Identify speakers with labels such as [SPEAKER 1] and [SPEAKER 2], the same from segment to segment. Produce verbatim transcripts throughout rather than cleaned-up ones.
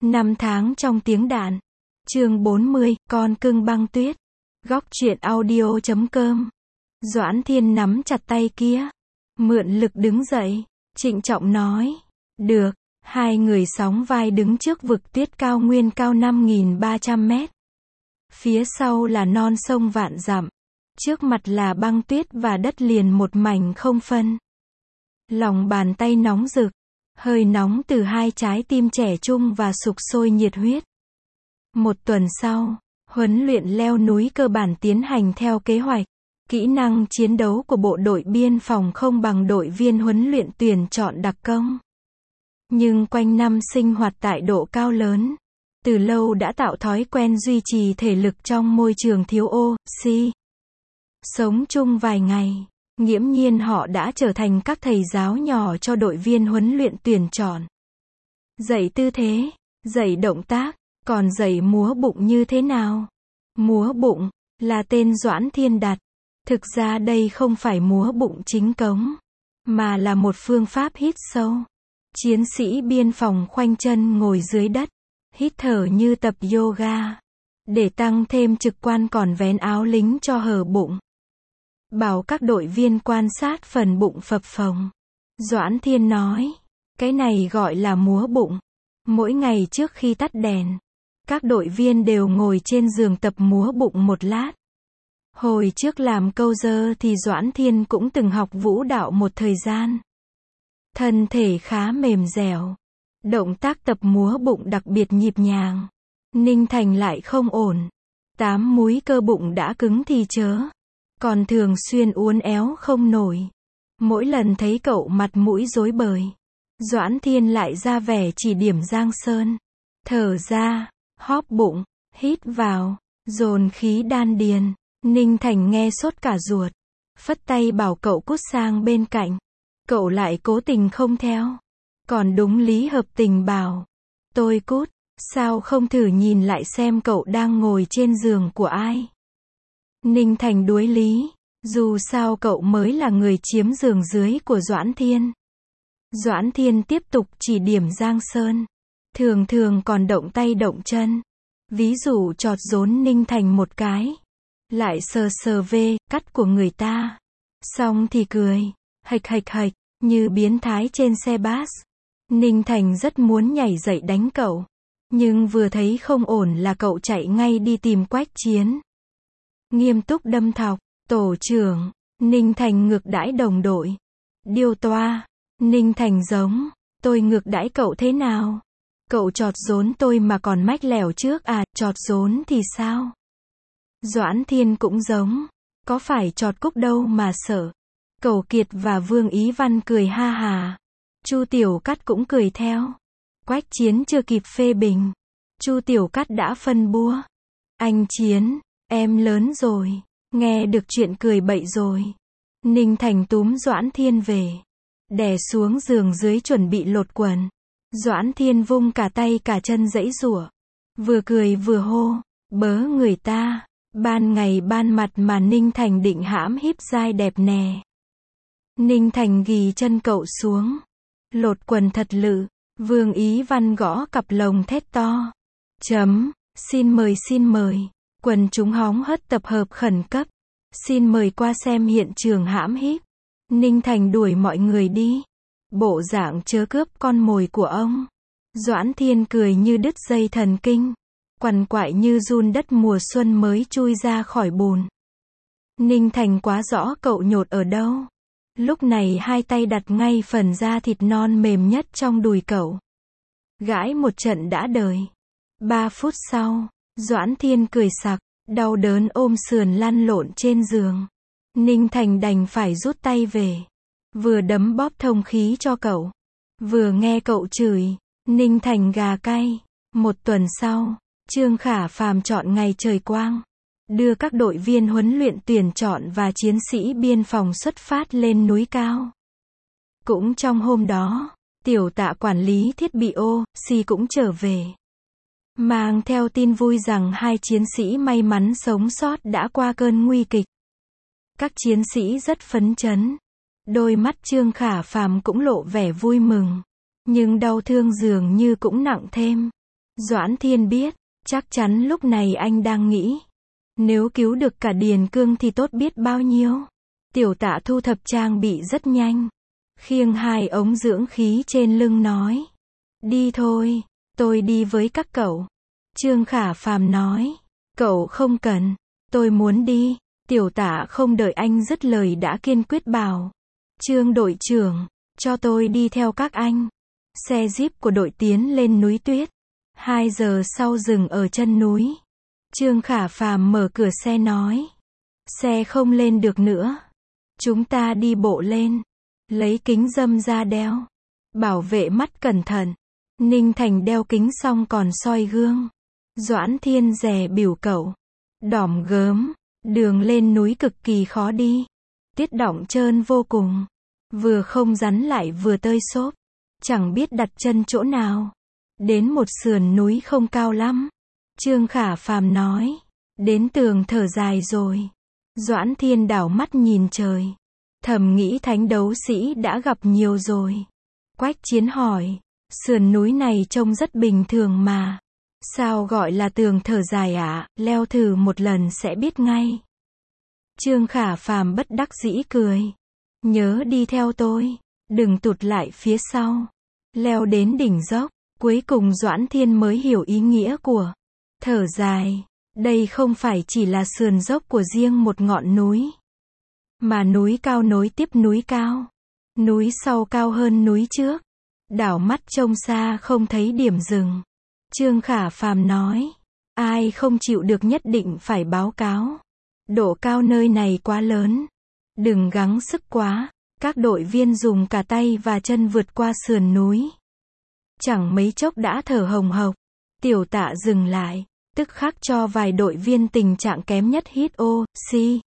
[SPEAKER 1] Năm tháng trong tiếng đạn. Chương bốn mươi, con cưng băng tuyết. Góc truyện audio chấm com. Doãn Thiên nắm chặt tay kia, mượn lực đứng dậy, trịnh trọng nói, được. Hai người sóng vai đứng trước vực tuyết cao nguyên cao năm nghìn ba trăm mét. Phía sau là non sông vạn dặm, trước mặt là băng tuyết và đất liền một mảnh không phân. Lòng bàn tay nóng rực, hơi nóng từ hai trái tim trẻ trung và sục sôi nhiệt huyết. Một tuần sau, huấn luyện leo núi cơ bản tiến hành theo kế hoạch. Kỹ năng chiến đấu của bộ đội biên phòng không bằng đội viên huấn luyện tuyển chọn đặc công. Nhưng quanh năm sinh hoạt tại độ cao lớn, từ lâu đã tạo thói quen duy trì thể lực trong môi trường thiếu oxy. Sống chung vài ngày, nghiễm nhiên họ đã trở thành các thầy giáo nhỏ cho đội viên huấn luyện tuyển chọn. Dạy tư thế, dạy động tác, còn dạy múa bụng như thế nào? Múa bụng là tên Doãn Thiên đặt. Thực ra đây không phải múa bụng chính cống, mà là một phương pháp hít sâu. Chiến sĩ biên phòng khoanh chân ngồi dưới đất, hít thở như tập yoga, để tăng thêm trực quan còn vén áo lính cho hở bụng. Bảo các đội viên quan sát phần bụng phập phồng. Doãn Thiên nói, cái này gọi là múa bụng. Mỗi ngày trước khi tắt đèn, các đội viên đều ngồi trên giường tập múa bụng một lát. Hồi trước làm câu dơ thì Doãn Thiên cũng từng học vũ đạo một thời gian. Thân thể khá mềm dẻo. Động tác tập múa bụng đặc biệt nhịp nhàng. Ninh Thành lại không ổn. Tám múi cơ bụng đã cứng thì chớ. Còn thường xuyên uốn éo không nổi. Mỗi lần thấy cậu mặt mũi rối bời, Doãn Thiên lại ra vẻ chỉ điểm Giang Sơn. Thở ra, hóp bụng, hít vào, dồn khí đan điền. Ninh Thành nghe sốt cả ruột, phất tay bảo cậu cút sang bên cạnh. Cậu lại cố tình không theo. Còn đúng lý hợp tình bảo, tôi cút, sao không thử nhìn lại xem cậu đang ngồi trên giường của ai? Ninh Thành đuối lý, dù sao cậu mới là người chiếm giường dưới của Doãn Thiên. Doãn Thiên tiếp tục chỉ điểm Giang Sơn, thường thường còn động tay động chân. Ví dụ chọt rốn Ninh Thành một cái, lại sờ sờ vê cắt của người ta, xong thì cười, hạch hạch hạch, như biến thái trên xe bus. Ninh Thành rất muốn nhảy dậy đánh cậu, nhưng vừa thấy không ổn là cậu chạy ngay đi tìm Quách Chiến. Nghiêm túc đâm thọc, tổ trưởng, Ninh Thành ngược đãi đồng đội. Điều toa, Ninh Thành giống, tôi ngược đãi cậu thế nào? Cậu chọt rốn tôi mà còn mách lẻo trước à, chọt rốn thì sao? Doãn Thiên cũng giống, có phải chọt cúc đâu mà sợ. Cầu Kiệt và Vương Ý Văn cười ha hà. Chu Tiểu Cắt cũng cười theo. Quách Chiến chưa kịp phê bình, Chu Tiểu Cắt đã phân bua. Anh Chiến, em lớn rồi, nghe được chuyện cười bậy rồi. Ninh Thành túm Doãn Thiên về, đè xuống giường dưới chuẩn bị lột quần. Doãn Thiên vung cả tay cả chân giãy giụa, vừa cười vừa hô, bớ người ta. Ban ngày ban mặt mà Ninh Thành định hãm híp dai đẹp nè. Ninh Thành ghì chân cậu xuống, lột quần thật lự. Vương Ý Văn gõ cặp lồng thét to, chấm, xin mời xin mời. Quần chúng hóng hớt tập hợp khẩn cấp, xin mời qua xem hiện trường hãm híp. Ninh Thành đuổi mọi người đi, bộ dạng chớ cướp con mồi của ông. Doãn Thiên cười như đứt dây thần kinh, quằn quại như giun đất mùa xuân mới chui ra khỏi bùn. Ninh Thành quá rõ cậu nhột ở đâu. Lúc này hai tay đặt ngay phần da thịt non mềm nhất trong đùi cậu. Gãi một trận đã đời. Ba phút sau, Doãn Thiên cười sặc, đau đớn ôm sườn lăn lộn trên giường. Ninh Thành đành phải rút tay về, vừa đấm bóp thông khí cho cậu, vừa nghe cậu chửi. Ninh Thành gà cay. Một tuần sau, Trương Khả Phàm chọn ngày trời quang, đưa các đội viên huấn luyện tuyển chọn và chiến sĩ biên phòng xuất phát lên núi cao. Cũng trong hôm đó, tiểu tạ quản lý thiết bị oxy cũng trở về, mang theo tin vui rằng hai chiến sĩ may mắn sống sót đã qua cơn nguy kịch. Các chiến sĩ rất phấn chấn. Đôi mắt Trương Khả Phàm cũng lộ vẻ vui mừng, nhưng đau thương dường như cũng nặng thêm. Doãn Thiên biết, chắc chắn lúc này anh đang nghĩ, nếu cứu được cả Điền Cương thì tốt biết bao nhiêu. Tiểu Tạ thu thập trang bị rất nhanh, khiêng hai ống dưỡng khí trên lưng nói, đi thôi, tôi đi với các cậu. Trương Khả Phàm nói, cậu không cần, tôi muốn đi. Tiểu Tạ không đợi anh dứt lời đã kiên quyết bảo, Trương đội trưởng, cho tôi đi theo các anh. Xe jeep của đội tiến lên núi tuyết. Hai giờ sau dừng ở chân núi. Trương Khả Phàm mở cửa xe nói, xe không lên được nữa, chúng ta đi bộ lên. Lấy kính râm ra đeo, bảo vệ mắt cẩn thận. Ninh Thành đeo kính xong còn soi gương. Doãn Thiên dè biểu cậu, đỏm gớm, đường lên núi cực kỳ khó đi. Tiết đọng trơn vô cùng, vừa không rắn lại vừa tơi xốp, chẳng biết đặt chân chỗ nào. Đến một sườn núi không cao lắm. Trương Khả Phàm nói, đến tường thở dài rồi. Doãn Thiên đảo mắt nhìn trời, thầm nghĩ thánh đấu sĩ đã gặp nhiều rồi. Quách Chiến hỏi, sườn núi này trông rất bình thường mà, sao gọi là tường thở dài ạ? À? Leo thử một lần sẽ biết ngay. Trương Khả Phàm bất đắc dĩ cười, nhớ đi theo tôi, đừng tụt lại phía sau. Leo đến đỉnh dốc, cuối cùng Doãn Thiên mới hiểu ý nghĩa của thở dài. Đây không phải chỉ là sườn dốc của riêng một ngọn núi, mà núi cao nối tiếp núi cao, núi sau cao hơn núi trước. Đảo mắt trông xa không thấy điểm dừng. Trương Khả Phàm nói, ai không chịu được nhất định phải báo cáo. Độ cao nơi này quá lớn, đừng gắng sức quá. Các đội viên dùng cả tay và chân vượt qua sườn núi. Chẳng mấy chốc đã thở hồng hộc. Tiểu Tạ dừng lại, tức khắc cho vài đội viên tình trạng kém nhất hít oxy.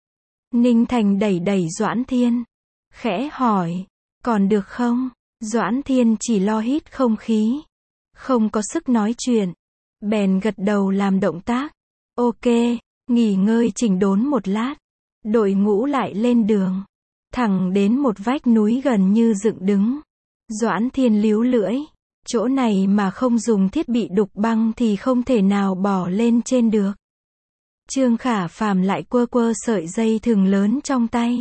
[SPEAKER 1] Ninh Thành đẩy đẩy Doãn Thiên, khẽ hỏi, còn được không? Doãn Thiên chỉ lo hít không khí, không có sức nói chuyện, bèn gật đầu làm động tác. Ok, nghỉ ngơi chỉnh đốn một lát, đội ngũ lại lên đường, thẳng đến một vách núi gần như dựng đứng. Doãn Thiên líu lưỡi, chỗ này mà không dùng thiết bị đục băng thì không thể nào bỏ lên trên được. Trương Khả Phàm lại quơ quơ sợi dây thừng lớn trong tay,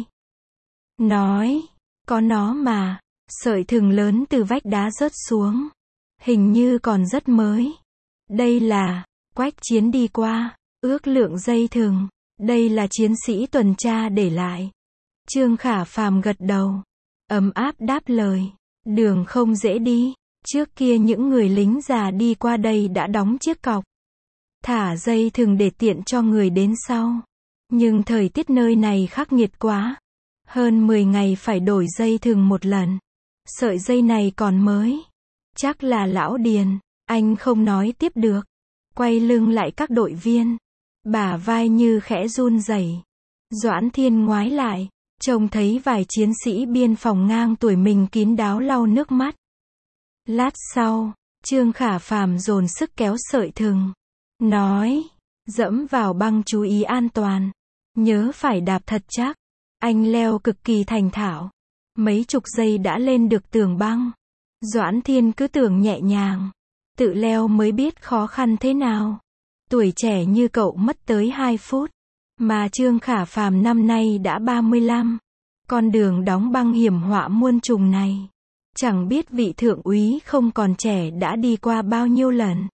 [SPEAKER 1] nói, có nó mà. Sợi thừng lớn từ vách đá rớt xuống, hình như còn rất mới. Đây là, Quách Chiến đi qua, ước lượng dây thừng, đây là chiến sĩ tuần tra để lại. Trương Khả Phàm gật đầu, ấm áp đáp lời, đường không dễ đi, trước kia những người lính già đi qua đây đã đóng chiếc cọc, thả dây thừng để tiện cho người đến sau. Nhưng thời tiết nơi này khắc nghiệt quá, hơn mười ngày phải đổi dây thừng một lần. Sợi dây này còn mới, chắc là lão Điền. Anh không nói tiếp được, quay lưng lại các đội viên, bả vai như khẽ run rẩy. Doãn Thiên ngoái lại, trông thấy vài chiến sĩ biên phòng ngang tuổi mình kín đáo lau nước mắt. Lát sau, Trương Khả Phàm dồn sức kéo sợi thừng, nói, dẫm vào băng chú ý an toàn, nhớ phải đạp thật chắc. Anh leo cực kỳ thành thạo, mấy chục giây đã lên được tường băng. Doãn Thiên cứ tưởng nhẹ nhàng, tự leo mới biết khó khăn thế nào. Tuổi trẻ như cậu mất tới hai phút, mà Trương Khả Phàm năm nay đã ba mươi lăm. Con đường đóng băng hiểm họa muôn trùng này, chẳng biết vị thượng úy không còn trẻ đã đi qua bao nhiêu lần.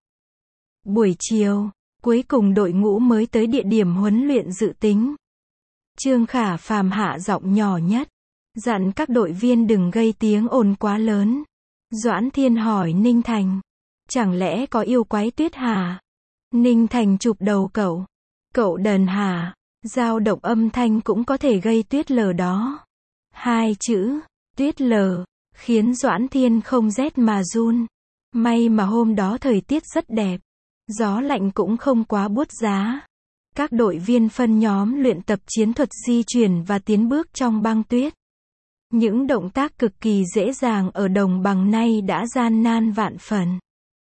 [SPEAKER 1] Buổi chiều, cuối cùng đội ngũ mới tới địa điểm huấn luyện dự tính. Trương Khả Phàm hạ giọng nhỏ nhất, dặn các đội viên đừng gây tiếng ồn quá lớn. Doãn Thiên hỏi Ninh Thành, chẳng lẽ có yêu quái tuyết hả? Ninh Thành chụp đầu cậu, cậu đần hả? Dao động âm thanh cũng có thể gây tuyết lở đó. Hai chữ, tuyết lở, khiến Doãn Thiên không rét mà run. May mà hôm đó thời tiết rất đẹp, gió lạnh cũng không quá buốt giá. Các đội viên phân nhóm luyện tập chiến thuật di chuyển và tiến bước trong băng tuyết. Những động tác cực kỳ dễ dàng ở đồng bằng nay đã gian nan vạn phần.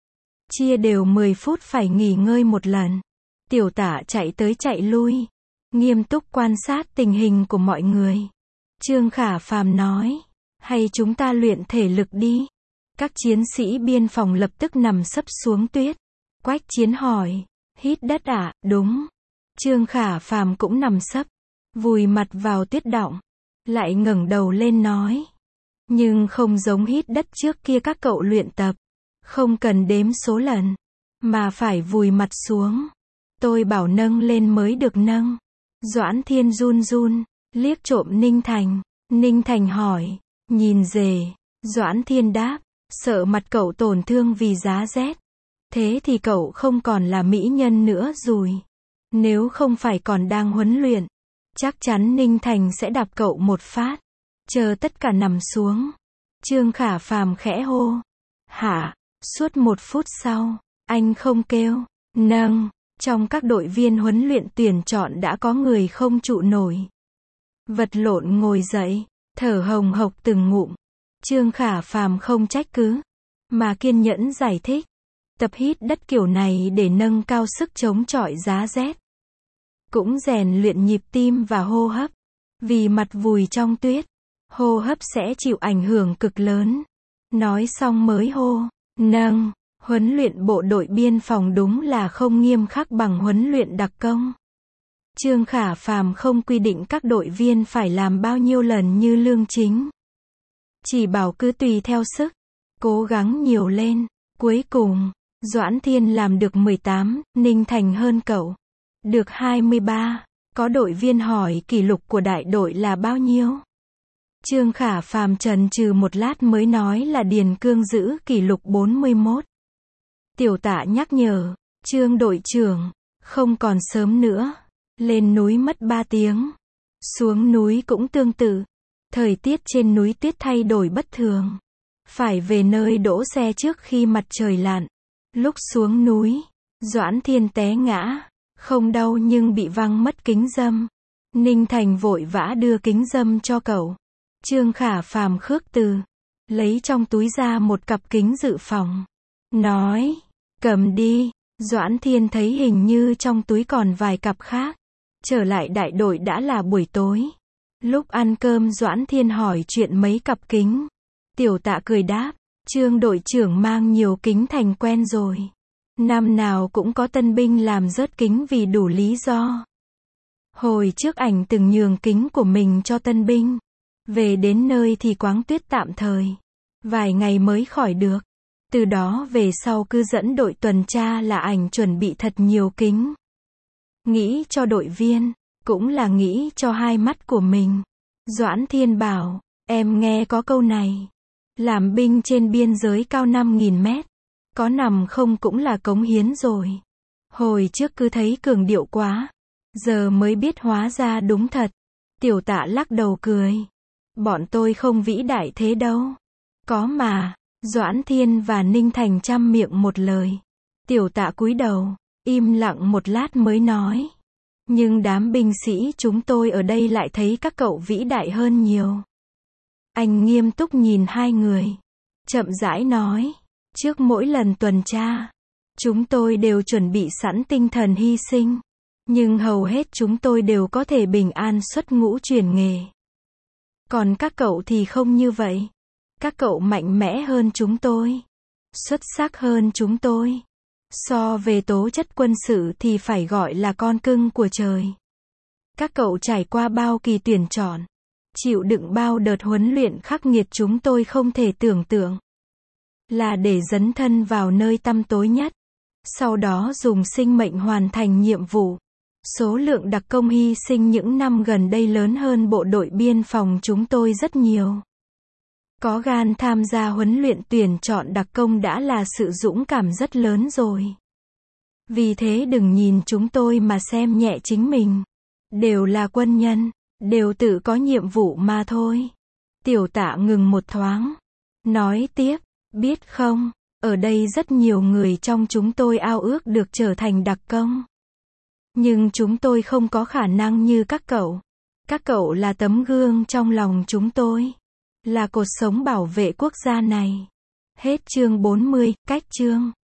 [SPEAKER 1] Chia đều mười phút phải nghỉ ngơi một lần. Tiểu Tạ chạy tới chạy lui, nghiêm túc quan sát tình hình của mọi người. Trương Khả Phàm nói, hay chúng ta luyện thể lực đi. Các chiến sĩ biên phòng lập tức nằm sấp xuống tuyết, Quách Chiến hỏi, hít đất à? Đúng. Trương Khả Phàm cũng nằm sấp, vùi mặt vào tuyết đọng, lại ngẩng đầu lên nói. Nhưng không giống hít đất trước kia các cậu luyện tập, không cần đếm số lần, mà phải vùi mặt xuống. Tôi bảo nâng lên mới được nâng. Doãn Thiên run run, liếc trộm Ninh Thành. Ninh Thành hỏi, nhìn dề. Doãn Thiên đáp, sợ mặt cậu tổn thương vì giá rét. Thế thì cậu không còn là mỹ nhân nữa rồi. Nếu không phải còn đang huấn luyện, chắc chắn Ninh Thành sẽ đạp cậu một phát. Chờ tất cả nằm xuống. Trương Khả Phàm khẽ hô. Hả? Suốt một phút sau, anh không kêu. Nâng. Trong các đội viên huấn luyện tuyển chọn đã có người không trụ nổi. Vật lộn ngồi dậy, thở hồng hộc từng ngụm. Trương Khả Phàm không trách cứ, mà kiên nhẫn giải thích. Tập hít đất kiểu này để nâng cao sức chống chọi giá rét. Cũng rèn luyện nhịp tim và hô hấp. Vì mặt vùi trong tuyết, hô hấp sẽ chịu ảnh hưởng cực lớn. Nói xong mới hô, nâng. Huấn luyện bộ đội biên phòng đúng là không nghiêm khắc bằng huấn luyện đặc công. Trương Khả Phàm không quy định các đội viên phải làm bao nhiêu lần như Lương Chính. Chỉ bảo cứ tùy theo sức, cố gắng nhiều lên. Cuối cùng, Doãn Thiên làm được mười tám, Ninh Thành hơn cậu. Được hai mươi ba. Có đội viên hỏi kỷ lục của đại đội là bao nhiêu? Trương Khả Phàm chần chừ một lát mới nói là Điền Cương giữ kỷ lục bốn mươi mốt. Tiểu Tạ nhắc nhở, Trương đội trưởng, không còn sớm nữa. Lên núi mất ba tiếng. Xuống núi cũng tương tự. Thời tiết trên núi tuyết thay đổi bất thường. Phải về nơi đỗ xe trước khi mặt trời lặn. Lúc xuống núi, Doãn Thiên té ngã. Không đau nhưng bị văng mất kính râm. Ninh Thành vội vã đưa kính râm cho cậu. Trương Khả Phàm khước từ, lấy trong túi ra một cặp kính dự phòng. Nói, cầm đi. Doãn Thiên thấy hình như trong túi còn vài cặp khác. Trở lại đại đội đã là buổi tối. Lúc ăn cơm Doãn Thiên hỏi chuyện mấy cặp kính. Tiểu Tạ cười đáp, Trương đội trưởng mang nhiều kính thành quen rồi. Năm nào cũng có tân binh làm rớt kính vì đủ lý do. Hồi trước ảnh từng nhường kính của mình cho tân binh. Về đến nơi thì quáng tuyết tạm thời. Vài ngày mới khỏi được. Từ đó về sau cứ dẫn đội tuần tra là ảnh chuẩn bị thật nhiều kính. Nghĩ cho đội viên, cũng là nghĩ cho hai mắt của mình. Doãn Thiên bảo, em nghe có câu này. Làm binh trên biên giới cao năm nghìn mét. Có nằm không cũng là cống hiến rồi. Hồi trước cứ thấy cường điệu quá. Giờ mới biết hóa ra đúng thật. Tiểu Tạ lắc đầu cười. Bọn tôi không vĩ đại thế đâu. Có mà. Doãn Thiên và Ninh Thành chăm miệng một lời. Tiểu Tạ cúi đầu, im lặng một lát mới nói. Nhưng đám binh sĩ chúng tôi ở đây lại thấy các cậu vĩ đại hơn nhiều. Anh nghiêm túc nhìn hai người. Chậm rãi nói. Trước mỗi lần tuần tra, chúng tôi đều chuẩn bị sẵn tinh thần hy sinh. Nhưng hầu hết chúng tôi đều có thể bình an xuất ngũ chuyển nghề. Còn các cậu thì không như vậy. Các cậu mạnh mẽ hơn chúng tôi. Xuất sắc hơn chúng tôi. So về tố chất quân sự thì phải gọi là con cưng của trời. Các cậu trải qua bao kỳ tuyển chọn. Chịu đựng bao đợt huấn luyện khắc nghiệt chúng tôi không thể tưởng tượng. Là để dấn thân vào nơi tăm tối nhất. Sau đó dùng sinh mệnh hoàn thành nhiệm vụ. Số lượng đặc công hy sinh những năm gần đây lớn hơn bộ đội biên phòng chúng tôi rất nhiều. Có gan tham gia huấn luyện tuyển chọn đặc công đã là sự dũng cảm rất lớn rồi. Vì thế đừng nhìn chúng tôi mà xem nhẹ chính mình. Đều là quân nhân, đều tự có nhiệm vụ mà thôi. Tiểu Tạ ngừng một thoáng. Nói tiếp, biết không, ở đây rất nhiều người trong chúng tôi ao ước được trở thành đặc công. Nhưng chúng tôi không có khả năng như các cậu. Các cậu là tấm gương trong lòng chúng tôi. Là cột sống bảo vệ quốc gia này. Hết chương bốn mươi, cách chương.